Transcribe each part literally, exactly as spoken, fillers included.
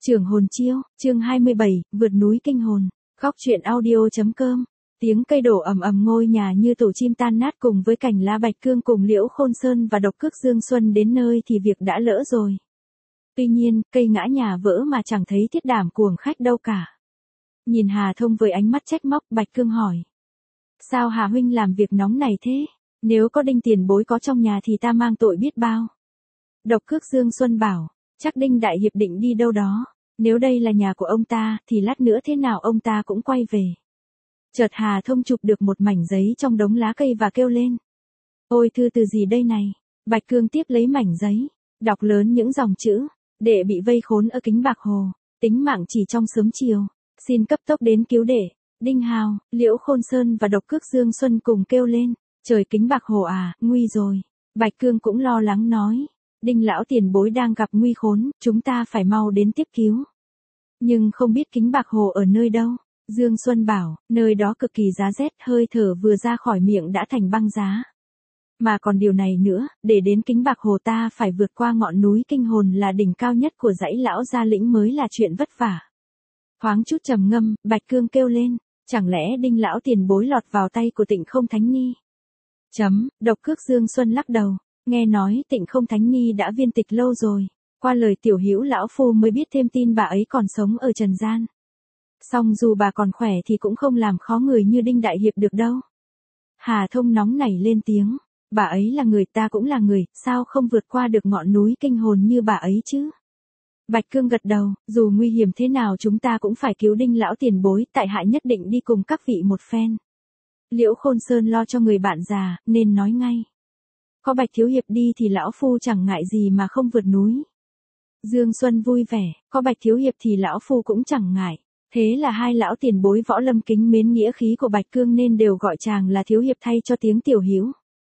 Trưởng hồn chiêu, chương hai mươi bảy, vượt núi kinh hồn. Góc truyện audio.com. Tiếng cây đổ ầm ầm ngôi nhà như tổ chim tan nát cùng với cảnh lá bạch cương cùng Liễu Khôn Sơn và Độc Cước Dương Xuân đến nơi thì việc đã lỡ rồi. Tuy nhiên, cây ngã nhà vỡ mà chẳng thấy thiết đảm cuồng khách đâu cả. Nhìn Hà Thông với ánh mắt trách móc, Bạch Cương hỏi. Sao Hà huynh làm việc nóng này thế? Nếu có Đinh tiền bối có trong nhà thì ta mang tội biết bao. Độc Cước Dương Xuân bảo, chắc Đinh đại hiệp định đi đâu đó. Nếu đây là nhà của ông ta, thì lát nữa thế nào ông ta cũng quay về. Chợt Hà Thông chụp được một mảnh giấy trong đống lá cây và kêu lên. Ôi thư từ gì đây này? Bạch Cương tiếp lấy mảnh giấy, đọc lớn những dòng chữ. Đệ bị vây khốn ở Kính Bạc Hồ, tính mạng chỉ trong sớm chiều. Xin cấp tốc đến cứu đệ. Đinh Hào, Liễu Khôn Sơn và Độc Cước Dương Xuân cùng kêu lên. Trời Kính Bạc Hồ à, nguy rồi. Bạch Cương cũng lo lắng nói. Đinh lão tiền bối đang gặp nguy khốn, chúng ta phải mau đến tiếp cứu. Nhưng không biết Kính Bạc Hồ ở nơi đâu. Dương Xuân bảo, nơi đó cực kỳ giá rét, hơi thở vừa ra khỏi miệng đã thành băng giá. Mà còn điều này nữa, để đến Kính Bạc Hồ ta phải vượt qua ngọn núi kinh hồn là đỉnh cao nhất của dãy lão gia lĩnh mới là chuyện vất vả. Thoáng chút trầm ngâm, Bạch Cương kêu lên, chẳng lẽ Đinh lão tiền bối lọt vào tay của Tịnh Không Thánh Ni? Chấm, Độc Cước Dương Xuân lắc đầu, nghe nói Tịnh Không Thánh Ni đã viên tịch lâu rồi, qua lời tiểu hữu lão phu mới biết thêm tin bà ấy còn sống ở trần gian. Song dù bà còn khỏe thì cũng không làm khó người như Đinh đại hiệp được đâu. Hà Thông nóng nảy lên tiếng, bà ấy là người ta cũng là người, sao không vượt qua được ngọn núi kinh hồn như bà ấy chứ? Bạch Cương gật đầu, dù nguy hiểm thế nào chúng ta cũng phải cứu Đinh lão tiền bối, tại hạ nhất định đi cùng các vị một phen. Liễu Khôn Sơn lo cho người bạn già, nên nói ngay. Có Bạch thiếu hiệp đi thì lão phu chẳng ngại gì mà không vượt núi. Dương Xuân vui vẻ, có Bạch thiếu hiệp thì lão phu cũng chẳng ngại. Thế là hai lão tiền bối võ lâm kính mến nghĩa khí của Bạch Cương nên đều gọi chàng là thiếu hiệp thay cho tiếng tiểu hữu.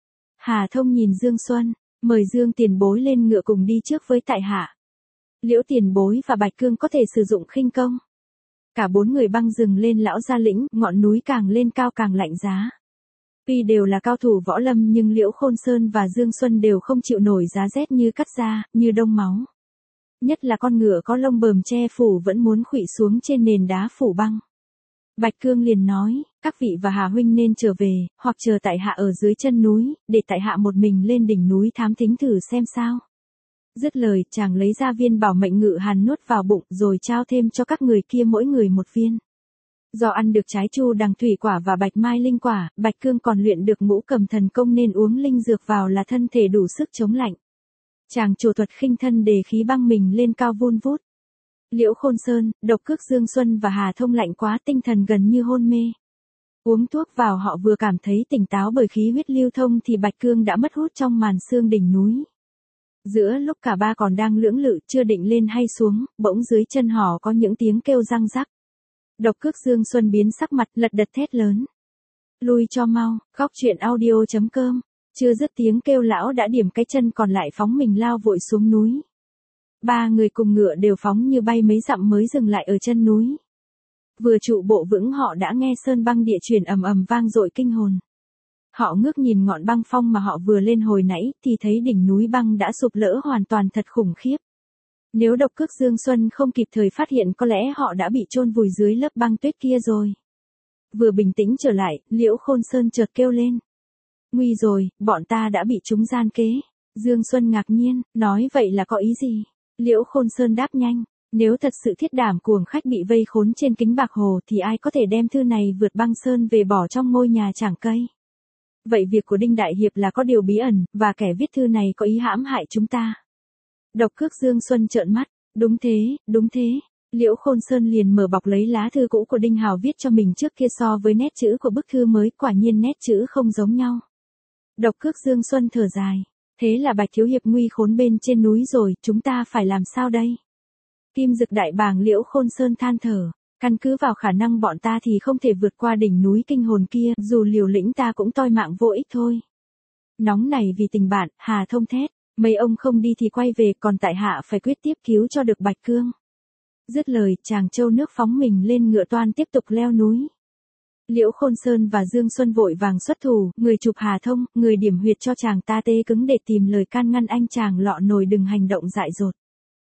Hà Thông nhìn Dương Xuân, mời Dương tiền bối lên ngựa cùng đi trước với tại hạ. Liễu tiền bối và Bạch Cương có thể sử dụng khinh công. Cả bốn người băng rừng lên lão gia lĩnh, ngọn núi càng lên cao càng lạnh giá. Tuy đều là cao thủ võ lâm nhưng Liễu Khôn Sơn và Dương Xuân đều không chịu nổi giá rét như cắt da, như đông máu. Nhất là con ngựa có lông bờm che phủ vẫn muốn khuỵu xuống trên nền đá phủ băng. Bạch Cương liền nói, các vị và Hà huynh nên trở về, hoặc chờ tại hạ ở dưới chân núi, để tại hạ một mình lên đỉnh núi thám thính thử xem sao. Dứt lời, chàng lấy ra viên bảo mệnh ngự hàn nuốt vào bụng rồi trao thêm cho các người kia mỗi người một viên. Do ăn được trái chu đằng thủy quả và bạch mai linh quả, Bạch Cương còn luyện được ngũ cầm thần công nên uống linh dược vào là thân thể đủ sức chống lạnh. Chàng trổ thuật khinh thân đề khí băng mình lên cao vun vút. Liễu Khôn Sơn, Độc Cước Dương Xuân và Hà Thông lạnh quá tinh thần gần như hôn mê. Uống thuốc vào họ vừa cảm thấy tỉnh táo bởi khí huyết lưu thông thì Bạch Cương đã mất hút trong màn sương đỉnh núi. Giữa lúc cả ba còn đang lưỡng lự chưa định lên hay xuống, bỗng dưới chân họ có những tiếng kêu răng rắc. Độc Cước Dương Xuân biến sắc mặt lật đật thét lớn. Lui cho mau, góc truyện audio.com. Chưa dứt tiếng kêu lão đã điểm cái chân còn lại phóng mình lao vội xuống núi. Ba người cùng ngựa đều phóng như bay mấy dặm mới dừng lại ở chân núi. Vừa trụ bộ vững họ đã nghe sơn băng địa chuyển ầm ầm vang dội kinh hồn. Họ ngước nhìn ngọn băng phong mà họ vừa lên hồi nãy thì thấy đỉnh núi băng đã sụp lỡ hoàn toàn thật khủng khiếp. Nếu Độc Cước Dương Xuân không kịp thời phát hiện có lẽ họ đã bị chôn vùi dưới lớp băng tuyết kia rồi. Vừa bình tĩnh trở lại, Liễu Khôn Sơn chợt kêu lên. Nguy rồi, bọn ta đã bị chúng gian kế. Dương Xuân ngạc nhiên, nói vậy là có ý gì? Liễu Khôn Sơn đáp nhanh, nếu thật sự thiết đảm cuồng khách bị vây khốn trên Kính Bạc Hồ thì ai có thể đem thư này vượt băng sơn về bỏ trong ngôi nhà trảng cây. Vậy việc của Đinh đại hiệp là có điều bí ẩn, và kẻ viết thư này có ý hãm hại chúng ta. Độc Cước Dương Xuân trợn mắt, đúng thế, đúng thế. Liễu Khôn Sơn liền mở bọc lấy lá thư cũ của Đinh Hào viết cho mình trước kia so với nét chữ của bức thư mới, quả nhiên nét chữ không giống nhau. Độc Cước Dương Xuân thở dài, thế là Bạch thiếu hiệp nguy khốn bên trên núi rồi, chúng ta phải làm sao đây? Kim Dực đại bàng Liễu Khôn Sơn than thở, căn cứ vào khả năng bọn ta thì không thể vượt qua đỉnh núi kinh hồn kia, dù liều lĩnh ta cũng toi mạng vô ích thôi. Nóng này vì tình bạn, Hà Thông thét, mấy ông không đi thì quay về, còn tại hạ phải quyết tiếp cứu cho được Bạch Cương. Dứt lời, chàng trâu nước phóng mình lên ngựa toan tiếp tục leo núi. Liễu Khôn Sơn và Dương Xuân vội vàng xuất thủ, người chụp Hà Thông, người điểm huyệt cho chàng ta tê cứng để tìm lời can ngăn anh chàng lọ nồi đừng hành động dại dột.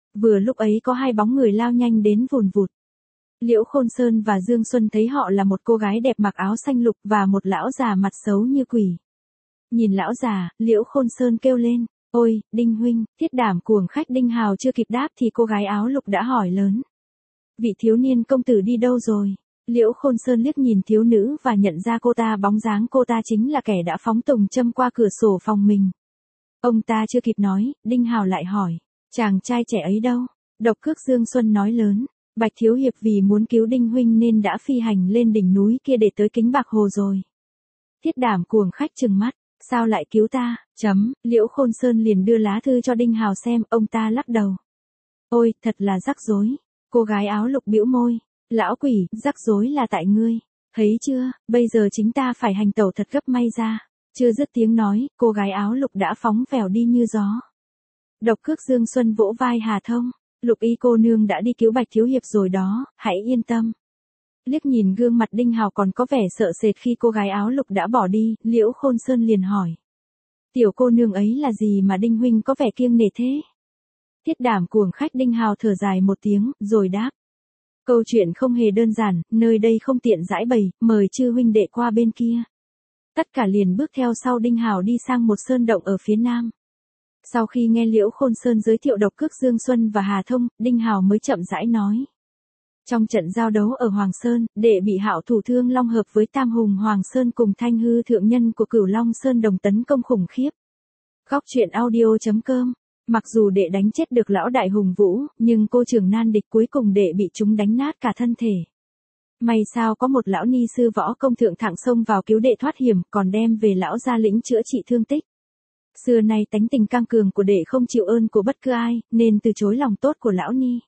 Vừa lúc ấy có hai bóng người lao nhanh đến vùn vụt. Liễu Khôn Sơn và Dương Xuân thấy họ là một cô gái đẹp mặc áo xanh lục và một lão già mặt xấu như quỷ. Nhìn lão già, Liễu Khôn Sơn kêu lên, ôi, Đinh huynh, Thiết Đảm cuồng khách Đinh Hào chưa kịp đáp thì cô gái áo lục đã hỏi lớn. Vị thiếu niên công tử đi đâu rồi? Liễu Khôn Sơn liếc nhìn thiếu nữ và nhận ra cô ta, bóng dáng cô ta chính là kẻ đã phóng tùng châm qua cửa sổ phòng mình. Ông ta chưa kịp nói, Đinh Hào lại hỏi, chàng trai trẻ ấy đâu? Độc Cước Dương Xuân nói lớn, Bạch thiếu hiệp vì muốn cứu Đinh huynh nên đã phi hành lên đỉnh núi kia để tới Kính Bạc Hồ rồi. Thiết Đảm cuồng khách trừng mắt, sao lại cứu ta? Chấm, Liễu Khôn Sơn liền đưa lá thư cho Đinh Hào xem, ông ta lắc đầu. Ôi, thật là rắc rối. Cô gái áo lục bĩu môi, lão quỷ, rắc rối là tại ngươi. Thấy chưa, bây giờ chính ta phải hành tẩu thật gấp may ra. Chưa dứt tiếng nói, cô gái áo lục đã phóng vèo đi như gió. Độc Cước Dương Xuân vỗ vai Hà Thông, Lục y cô nương đã đi cứu Bạch thiếu hiệp rồi đó, hãy yên tâm. Liếc nhìn gương mặt Đinh Hào còn có vẻ sợ sệt khi cô gái áo lục đã bỏ đi, Liễu Khôn Sơn liền hỏi. Tiểu cô nương ấy là gì mà Đinh huynh có vẻ kiêng nể thế? Thiết Đảm cuồng khách Đinh Hào thở dài một tiếng, rồi đáp. Câu chuyện không hề đơn giản, nơi đây không tiện giải bày, mời chư huynh đệ qua bên kia. Tất cả liền bước theo sau Đinh Hào đi sang một sơn động ở phía nam. Sau khi nghe Liễu Khôn Sơn giới thiệu Độc Cước Dương Xuân và Hà Thông, Đinh Hào mới chậm rãi nói. Trong trận giao đấu ở Hoàng Sơn, đệ bị Hạo thủ Thương Long hợp với Tam Hùng Hoàng Sơn cùng Thanh Hư thượng nhân của Cửu Long Sơn đồng tấn công khủng khiếp. Góc truyện audio chấm com. Mặc dù đệ đánh chết được lão đại hùng vũ, nhưng cô trưởng nan địch cuối cùng đệ bị chúng đánh nát cả thân thể. May sao có một lão ni sư võ công thượng thẳng xông vào cứu đệ thoát hiểm, còn đem về lão gia lĩnh chữa trị thương tích. Xưa nay tánh tình căng cường của đệ không chịu ơn của bất cứ ai, nên từ chối lòng tốt của lão ni.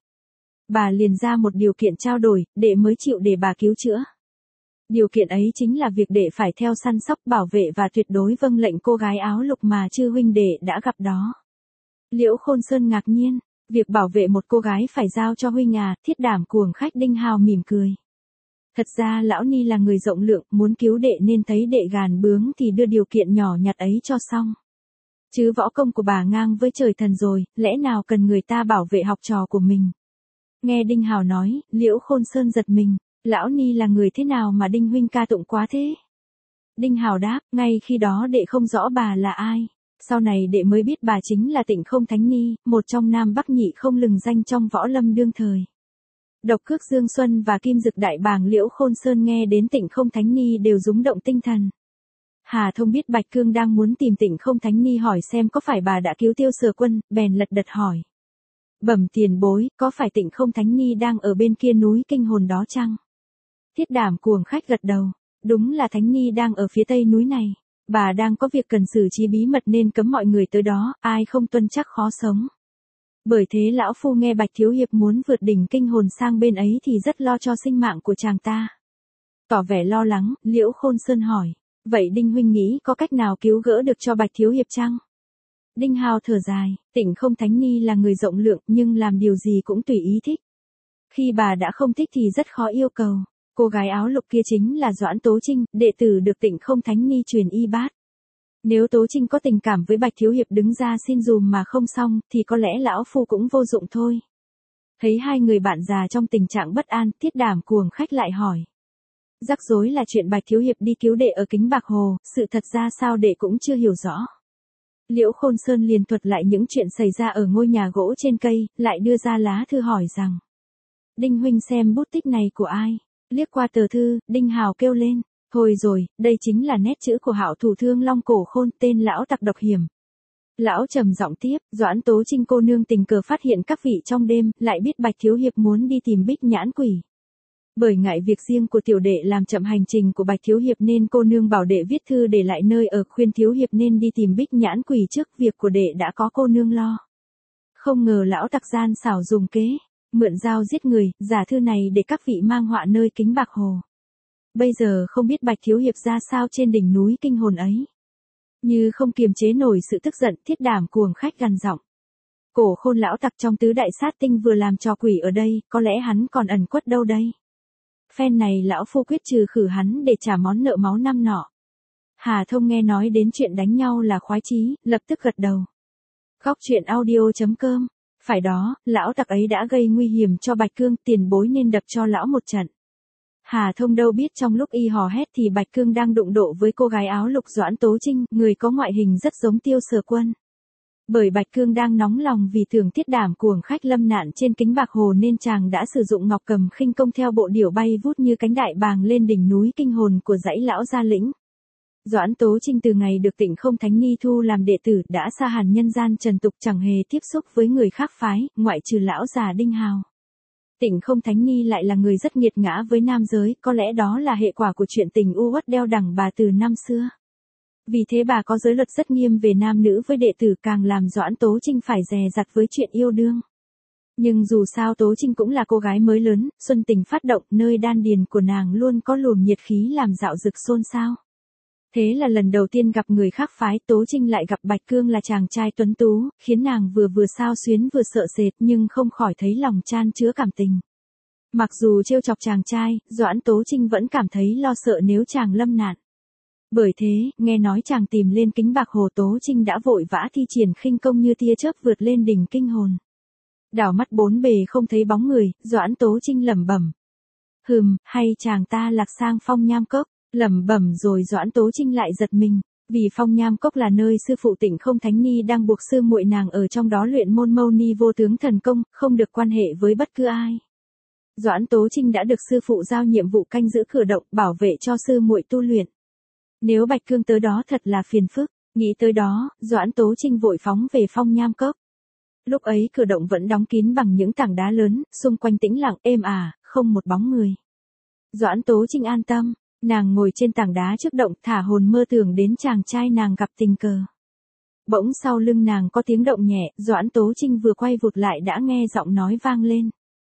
Bà liền ra một điều kiện trao đổi, đệ mới chịu để bà cứu chữa. Điều kiện ấy chính là việc đệ phải theo săn sóc bảo vệ và tuyệt đối vâng lệnh cô gái áo lục mà chư huynh đệ đã gặp đó. Liễu Khôn Sơn ngạc nhiên, việc bảo vệ một cô gái phải giao cho huynh à? Thiết Đảm cuồng khách Đinh Hào mỉm cười. Thật ra lão ni là người rộng lượng, muốn cứu đệ nên thấy đệ gàn bướng thì đưa điều kiện nhỏ nhặt ấy cho xong. Chứ võ công của bà ngang với trời thần rồi, lẽ nào cần người ta bảo vệ học trò của mình. Nghe Đinh Hào nói, Liễu Khôn Sơn giật mình, lão ni là người thế nào mà Đinh huynh ca tụng quá thế? Đinh Hào đáp, ngay khi đó đệ không rõ bà là ai. Sau này đệ mới biết bà chính là Tịnh Không Thánh Ni, một trong Nam Bắc nhị không lừng danh trong võ lâm đương thời. Độc Cước Dương Xuân và Kim Dực Đại Bàng Liễu Khôn Sơn nghe đến Tịnh Không Thánh Ni đều rúng động tinh thần. Hà Thông biết Bạch Cương đang muốn tìm Tịnh Không Thánh Ni hỏi xem có phải bà đã cứu Tiêu Sở Quân, bèn lật đật hỏi. Bẩm tiền bối, có phải Tịnh Không Thánh Ni đang ở bên kia núi Kinh Hồn đó chăng? Thiết Đảm cuồng khách gật đầu, đúng là Thánh Ni đang ở phía tây núi này. Bà đang có việc cần xử trí bí mật nên cấm mọi người tới đó, ai không tuân chắc khó sống. Bởi thế lão phu nghe Bạch thiếu hiệp muốn vượt đỉnh Kinh Hồn sang bên ấy thì rất lo cho sinh mạng của chàng ta. Tỏ vẻ lo lắng, Liễu Khôn Sơn hỏi, vậy Đinh huynh nghĩ có cách nào cứu gỡ được cho Bạch thiếu hiệp chăng? Đinh Hào thở dài, Tịnh Không Thánh Ni là người rộng lượng nhưng làm điều gì cũng tùy ý thích. Khi bà đã không thích thì rất khó yêu cầu. Cô gái áo lục kia chính là Doãn Tố Trinh, đệ tử được Tịnh Không Thánh Ni truyền y bát. Nếu Tố Trinh có tình cảm với Bạch thiếu hiệp đứng ra xin dùm mà không xong, thì có lẽ lão phu cũng vô dụng thôi. Thấy hai người bạn già trong tình trạng bất an, Thiết Đảm cuồng khách lại hỏi. Rắc rối là chuyện Bạch thiếu hiệp đi cứu đệ ở Kính Bạc Hồ, sự thật ra sao đệ cũng chưa hiểu rõ. Liễu Khôn Sơn liền thuật lại những chuyện xảy ra ở ngôi nhà gỗ trên cây, lại đưa ra lá thư hỏi rằng. Đinh huynh xem bút tích này của ai? Liếc qua tờ thư, Đinh Hào kêu lên, thôi rồi, đây chính là nét chữ của Hạo thủ Thương Long Cổ Khôn, tên lão tặc độc hiểm. Lão trầm giọng tiếp, Doãn Tố Trinh cô nương tình cờ phát hiện các vị trong đêm, lại biết Bạch thiếu hiệp muốn đi tìm Bích Nhãn Quỷ. Bởi ngại việc riêng của tiểu đệ làm chậm hành trình của Bạch thiếu hiệp nên cô nương bảo đệ viết thư để lại nơi ở, khuyên thiếu hiệp nên đi tìm Bích Nhãn Quỷ trước, việc của đệ đã có cô nương lo. Không ngờ lão tặc gian xảo dùng kế, mượn dao giết người, giả thư này để các vị mang họa nơi Kính Bạc Hồ. Bây giờ không biết Bạch thiếu hiệp ra sao trên đỉnh núi Kinh Hồn ấy. Như không kiềm chế nổi sự tức giận, Thiết Đảm cuồng khách gằn giọng. Cổ Khôn lão tặc trong tứ đại sát tinh vừa làm trò quỷ ở đây, có lẽ hắn còn ẩn quất đâu đây. Phen này lão phu quyết trừ khử hắn để trả món nợ máu năm nọ. Hà Thông nghe nói đến chuyện đánh nhau là khoái chí, lập tức gật đầu. Góc truyện audio chấm com Phải đó, lão tặc ấy đã gây nguy hiểm cho Bạch Cương, tiền bối nên đập cho lão một trận. Hà Thông đâu biết trong lúc y hò hét thì Bạch Cương đang đụng độ với cô gái áo lục Doãn Tố Trinh, người có ngoại hình rất giống Tiêu Sở Quân. Bởi Bạch Cương đang nóng lòng vì thưởng thiết đảm cuồng khách lâm nạn trên kính bạc hồ nên chàng đã sử dụng ngọc cầm khinh công theo bộ điểu bay vút như cánh đại bàng lên đỉnh núi kinh hồn của dãy lão gia lĩnh. Doãn Tố Trinh từ ngày được Tịnh Không Thánh Ni thu làm đệ tử đã xa hẳn nhân gian trần tục, chẳng hề tiếp xúc với người khác phái, ngoại trừ lão già Đinh Hào. Tịnh Không Thánh Ni lại là người rất nghiệt ngã với nam giới, có lẽ đó là hệ quả của chuyện tình u uất đeo đẳng bà từ năm xưa. Vì thế bà có giới luật rất nghiêm về nam nữ với đệ tử, càng làm Doãn Tố Trinh phải dè dặt với chuyện yêu đương. Nhưng dù sao Tố Trinh cũng là cô gái mới lớn, xuân tình phát động, nơi đan điền của nàng luôn có luồng nhiệt khí làm dạo dực xôn xao. Thế là lần đầu tiên gặp người khác phái, Tố Trinh lại gặp Bạch Cương là chàng trai tuấn tú, khiến nàng vừa vừa xao xuyến vừa sợ sệt nhưng không khỏi thấy lòng chan chứa cảm tình. Mặc dù trêu chọc chàng trai, Doãn Tố Trinh vẫn cảm thấy lo sợ nếu chàng lâm nạn. Bởi thế, nghe nói chàng tìm lên kính bạc hồ, Tố Trinh đã vội vã thi triển khinh công như tia chớp vượt lên đỉnh kinh hồn. Đảo mắt bốn bề không thấy bóng người, Doãn Tố Trinh lẩm bẩm. Hừm, hay chàng ta lạc sang Phong Nham Cốc. Lẩm bẩm rồi Doãn Tố Trinh lại giật mình, vì Phong Nham Cốc là nơi sư phụ Tịnh Không Thánh Ni đang buộc sư muội nàng ở trong đó luyện môn Mâu Ni vô tướng thần công, không được quan hệ với bất cứ ai. Doãn Tố Trinh đã được sư phụ giao nhiệm vụ canh giữ cửa động, bảo vệ cho sư muội tu luyện. Nếu Bạch Cương tới đó thật là phiền phức, nghĩ tới đó, Doãn Tố Trinh vội phóng về Phong Nham Cốc. Lúc ấy cửa động vẫn đóng kín bằng những tảng đá lớn, xung quanh tĩnh lặng êm ả, không một bóng người. Doãn Tố Trinh an tâm. Nàng ngồi trên tảng đá trước động, thả hồn mơ tưởng đến chàng trai nàng gặp tình cờ. Bỗng sau lưng nàng có tiếng động nhẹ, Doãn Tố Trinh vừa quay vụt lại đã nghe giọng nói vang lên.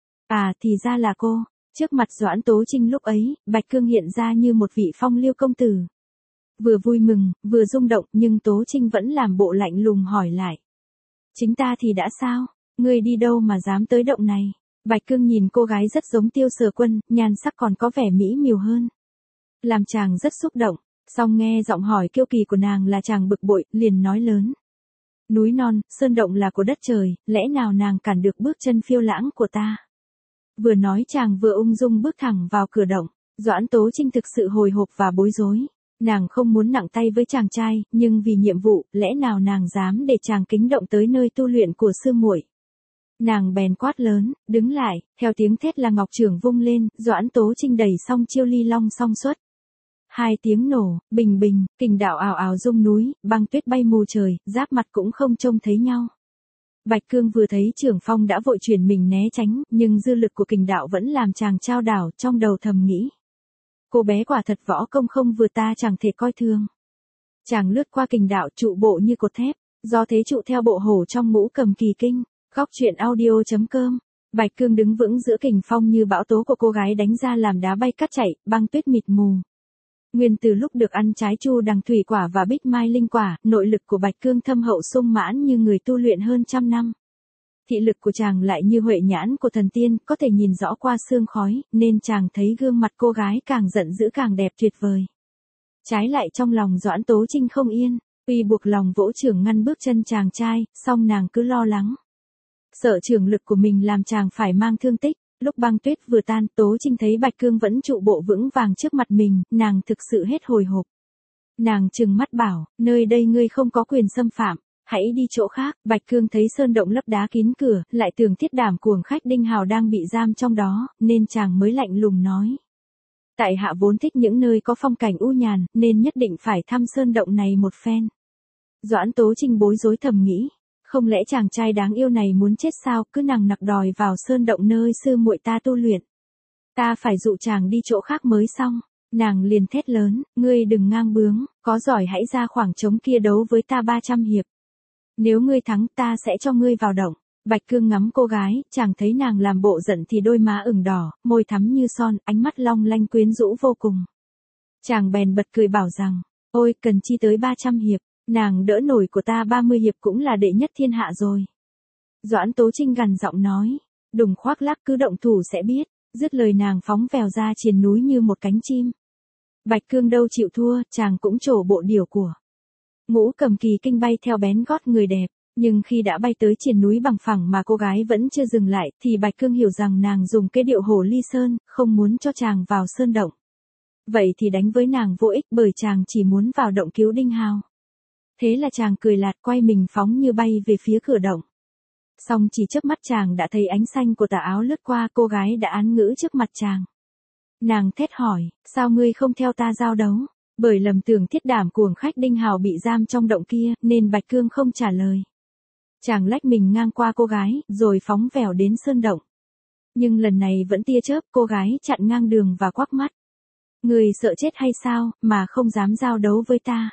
À, thì ra là cô. Trước mặt Doãn Tố Trinh lúc ấy, Bạch Cương hiện ra như một vị phong lưu công tử. Vừa vui mừng, vừa rung động, nhưng Tố Trinh vẫn làm bộ lạnh lùng hỏi lại. Chính ta thì đã sao? Ngươi đi đâu mà dám tới động này? Bạch Cương nhìn cô gái rất giống Tiêu Sở Quân, nhan sắc còn có vẻ mỹ miều hơn. Làm chàng rất xúc động, song nghe giọng hỏi kiêu kỳ của nàng là chàng bực bội, liền nói lớn. Núi non, sơn động là của đất trời, lẽ nào nàng cản được bước chân phiêu lãng của ta? Vừa nói chàng vừa ung dung bước thẳng vào cửa động, Doãn Tố Trinh thực sự hồi hộp và bối rối. Nàng không muốn nặng tay với chàng trai, nhưng vì nhiệm vụ, lẽ nào nàng dám để chàng kính động tới nơi tu luyện của sư muội? Nàng bèn quát lớn, đứng lại, theo tiếng thét là ngọc chưởng vung lên, Doãn Tố Trinh đẩy xong chiêu ly long song xuất. Hai tiếng nổ, bình bình, kình đạo ào ào rung núi, băng tuyết bay mù trời, giáp mặt cũng không trông thấy nhau. Bạch Cương vừa thấy trưởng phong đã vội chuyển mình né tránh, nhưng dư lực của kình đạo vẫn làm chàng chao đảo, trong đầu thầm nghĩ. Cô bé quả thật võ công không vừa ta chẳng thể coi thường. Chàng lướt qua kình đạo trụ bộ như cột thép, do thế trụ theo bộ hổ trong ngũ cầm kỳ kinh. Góc truyện audio chấm com. Bạch Cương đứng vững giữa kình phong như bão tố của cô gái đánh ra làm đá bay cát chạy, băng tuyết mịt mù. Nguyên từ lúc được ăn trái chu đằng thủy quả và bích mai linh quả, nội lực của Bạch Cương thâm hậu sung mãn như người tu luyện hơn trăm năm. Thị lực của chàng lại như huệ nhãn của thần tiên, có thể nhìn rõ qua sương khói, nên chàng thấy gương mặt cô gái càng giận dữ càng đẹp tuyệt vời. Trái lại trong lòng Doãn Tố Trinh không yên, uy buộc lòng vỗ chưởng ngăn bước chân chàng trai, song nàng cứ lo lắng. Sợ trường lực của mình làm chàng phải mang thương tích. Lúc băng tuyết vừa tan, Tố Trinh thấy Bạch Cương vẫn trụ bộ vững vàng trước mặt mình, nàng thực sự hết hồi hộp. Nàng trừng mắt bảo, nơi đây ngươi không có quyền xâm phạm, hãy đi chỗ khác. Bạch Cương thấy sơn động lấp đá kín cửa, lại tưởng thiết đảm cuồng khách Đinh Hào đang bị giam trong đó, nên chàng mới lạnh lùng nói. Tại hạ vốn thích những nơi có phong cảnh u nhàn, nên nhất định phải thăm sơn động này một phen. Doãn Tố Trinh bối rối thầm nghĩ. Không lẽ chàng trai đáng yêu này muốn chết sao, cứ nằng nặc đòi vào sơn động nơi sư muội ta tu luyện. Ta phải dụ chàng đi chỗ khác mới xong. Nàng liền thét lớn, ngươi đừng ngang bướng, có giỏi hãy ra khoảng trống kia đấu với ta ba trăm hiệp. Nếu ngươi thắng ta sẽ cho ngươi vào động. Bạch Cương ngắm cô gái, chàng thấy nàng làm bộ giận thì đôi má ửng đỏ, môi thắm như son, ánh mắt long lanh quyến rũ vô cùng. Chàng bèn bật cười bảo rằng, ôi cần chi tới ba trăm hiệp. Nàng đỡ nổi của ta ba mươi hiệp cũng là đệ nhất thiên hạ rồi. Doãn Tố Trinh gằn giọng nói, đừng khoác lác, cứ động thủ sẽ biết. Dứt lời nàng phóng vèo ra triền núi như một cánh chim. Bạch Cương đâu chịu thua, chàng cũng trổ bộ điểu của. Ngũ cầm kỳ kinh bay theo bén gót người đẹp, Nhưng khi đã bay tới triền núi bằng phẳng mà cô gái vẫn chưa dừng lại, thì Bạch Cương hiểu rằng nàng dùng cái điệu hổ ly sơn, không muốn cho chàng vào sơn động. Vậy thì đánh với nàng vô ích, bởi chàng chỉ muốn vào động cứu Đinh Hào. Thế là chàng cười lạt, quay mình phóng như bay về phía cửa động. Xong chỉ chớp mắt chàng đã thấy ánh xanh của tà áo lướt qua, cô gái đã án ngữ trước mặt chàng. Nàng thét hỏi, sao ngươi không theo ta giao đấu? Bởi lầm tưởng thiết đảm cuồng khách Đinh Hào bị giam trong động kia, nên Bạch Cương không trả lời. Chàng lách mình ngang qua cô gái, rồi phóng vèo đến sơn động. Nhưng lần này vẫn tia chớp, cô gái chặn ngang đường và quắc mắt. Người sợ chết hay sao, mà không dám giao đấu với ta?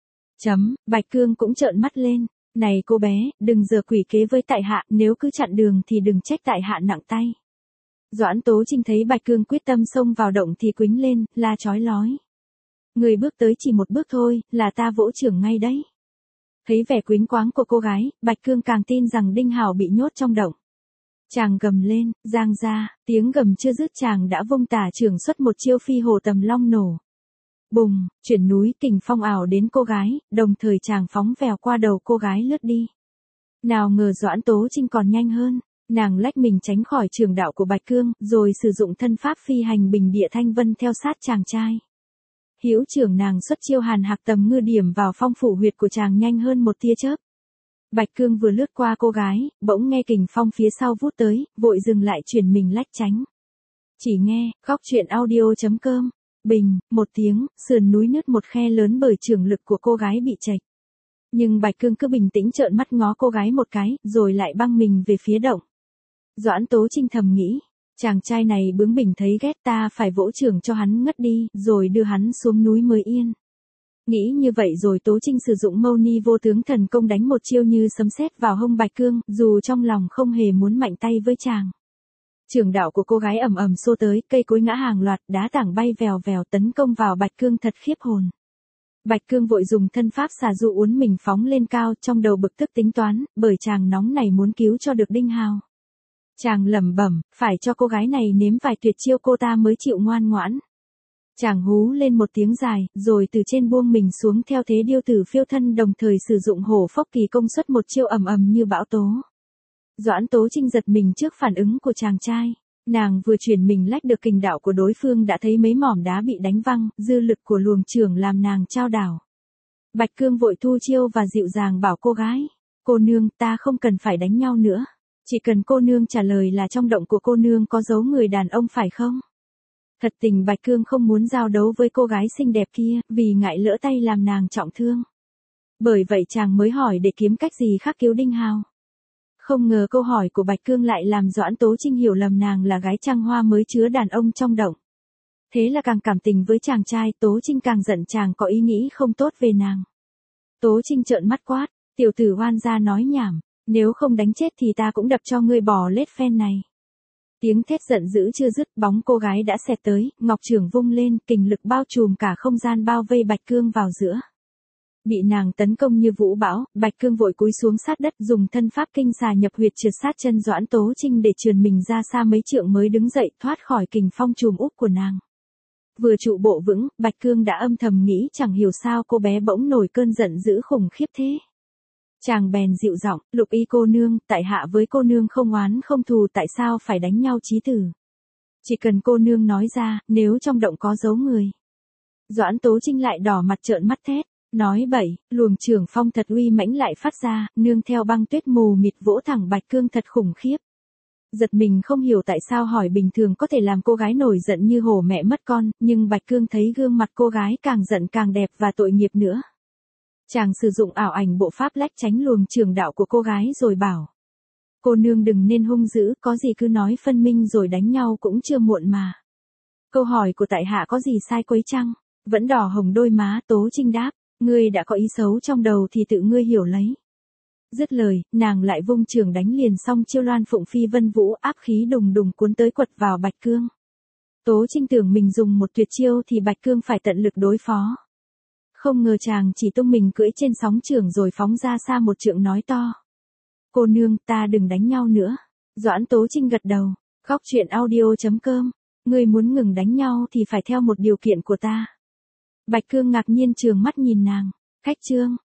Chấm, Bạch Cương cũng trợn mắt lên. Này cô bé, đừng giở quỷ kế với tại hạ, nếu cứ chặn đường thì đừng trách tại hạ nặng tay. Doãn Tố Trinh thấy Bạch Cương quyết tâm xông vào động thì quýnh lên, la chói lói. Người bước tới chỉ một bước thôi, là ta vỗ chưởng ngay đấy. Thấy vẻ quýnh quáng của cô gái, Bạch Cương càng tin rằng Đinh Hào bị nhốt trong động. Chàng gầm lên, giang ra, tiếng gầm chưa dứt chàng đã vung tả chưởng xuất một chiêu phi hồ tầm long nổ. Bùng, chuyển núi kình phong ảo đến cô gái, đồng thời chàng phóng vèo qua đầu cô gái lướt đi. Nào ngờ Doãn Tố Trinh còn nhanh hơn, nàng lách mình tránh khỏi trường đạo của Bạch Cương, rồi sử dụng thân pháp phi hành bình địa thanh vân theo sát chàng trai. Hữu trưởng nàng xuất chiêu hàn hạc tầm ngư điểm vào phong phủ huyệt của chàng nhanh hơn một tia chớp. Bạch Cương vừa lướt qua cô gái, bỗng nghe kình phong phía sau vút tới, vội dừng lại chuyển mình lách tránh. Chỉ nghe, góc truyện audio chấm com. Bình, một tiếng, sườn núi nứt một khe lớn bởi trường lực của cô gái bị chệch. Nhưng Bạch Cương cứ bình tĩnh trợn mắt ngó cô gái một cái, rồi lại băng mình về phía động. Doãn Tố Trinh thầm nghĩ, chàng trai này bướng bỉnh thấy ghét, ta phải vỗ chưởng cho hắn ngất đi, rồi đưa hắn xuống núi mới yên. Nghĩ như vậy rồi Tố Trinh sử dụng mâu ni vô tướng thần công đánh một chiêu như sấm sét vào hông Bạch Cương, dù trong lòng không hề muốn mạnh tay với chàng. Trường đạo của cô gái ầm ầm xô tới, cây cối ngã hàng loạt, đá tảng bay vèo vèo tấn công vào Bạch Cương thật khiếp hồn. Bạch Cương vội dùng thân pháp xà du uốn mình phóng lên cao, trong đầu bực tức tính toán, bởi chàng nóng này muốn cứu cho được Đinh Hào. Chàng lẩm bẩm, phải cho cô gái này nếm vài tuyệt chiêu cô ta mới chịu ngoan ngoãn. Chàng hú lên một tiếng dài, rồi từ trên buông mình xuống theo thế điêu tử phiêu thân, đồng thời sử dụng hổ phốc kỳ công suất một chiêu ầm ầm như bão tố. Doãn Tố Trinh giật mình trước phản ứng của chàng trai. Nàng vừa chuyển mình lách được kình đạo của đối phương đã thấy mấy mỏm đá bị đánh văng, dư lực của luồng chưởng làm nàng chao đảo. Bạch Cương vội thu chiêu và dịu dàng bảo cô gái, cô nương, ta không cần phải đánh nhau nữa. Chỉ cần cô nương trả lời là trong động của cô nương có giấu người đàn ông phải không? Thật tình Bạch Cương không muốn giao đấu với cô gái xinh đẹp kia, vì ngại lỡ tay làm nàng trọng thương. Bởi vậy chàng mới hỏi để kiếm cách gì khác cứu Đinh Hào. Không ngờ câu hỏi của Bạch Cương lại làm Doãn Tố Trinh hiểu lầm nàng là gái trăng hoa mới chứa đàn ông trong động. Thế là càng cảm tình với chàng trai, Tố Trinh càng giận chàng có ý nghĩ không tốt về nàng. Tố Trinh trợn mắt quát, tiểu tử oan gia nói nhảm, nếu không đánh chết thì ta cũng đập cho ngươi bò lết phen này. Tiếng thét giận dữ chưa dứt, bóng cô gái đã xẹt tới, ngọc chưởng vung lên, kình lực bao trùm cả không gian bao vây Bạch Cương vào giữa. Bị nàng tấn công như vũ bão, Bạch Cương vội cúi xuống sát đất, dùng thân pháp kinh xà nhập huyệt trượt sát chân Doãn Tố Trinh để trườn mình ra xa mấy trượng mới đứng dậy, thoát khỏi kình phong trùm úp của nàng. Vừa trụ bộ vững, Bạch Cương đã âm thầm nghĩ chẳng hiểu sao cô bé bỗng nổi cơn giận dữ khủng khiếp thế. Chàng bèn dịu giọng, Lục Y cô nương, tại hạ với cô nương không oán không thù, tại sao phải đánh nhau chí tử? Chỉ cần cô nương nói ra, nếu trong động có giấu người. Doãn Tố Trinh lại đỏ mặt trợn mắt thét, nói bậy, luồng trưởng phong thật uy mãnh lại phát ra, nương theo băng tuyết mù mịt vỗ thẳng Bạch Cương thật khủng khiếp. Giật mình không hiểu tại sao hỏi bình thường có thể làm cô gái nổi giận như hổ mẹ mất con, nhưng Bạch Cương thấy gương mặt cô gái càng giận càng đẹp và tội nghiệp nữa. Chàng sử dụng ảo ảnh bộ pháp lách tránh luồng trường đạo của cô gái rồi bảo. Cô nương đừng nên hung dữ, có gì cứ nói phân minh rồi đánh nhau cũng chưa muộn mà. Câu hỏi của tại hạ có gì sai quấy chăng? Vẫn đỏ hồng đôi má, Tố Trinh đáp, ngươi đã có ý xấu trong đầu thì tự ngươi hiểu lấy. Dứt lời, nàng lại vung trường đánh liền xong chiêu loan phụng phi vân vũ, áp khí đùng đùng cuốn tới quật vào Bạch Cương. Tố Trinh tưởng mình dùng một tuyệt chiêu thì Bạch Cương phải tận lực đối phó. Không ngờ chàng chỉ tung mình cưỡi trên sóng trường rồi phóng ra xa một trượng nói to. Cô nương, ta đừng đánh nhau nữa. Doãn Tố Trinh gật đầu, góc truyện audio chấm com, ngươi muốn ngừng đánh nhau thì phải theo một điều kiện của ta. Bạch Cương ngạc nhiên trừng mắt nhìn nàng, khách trương,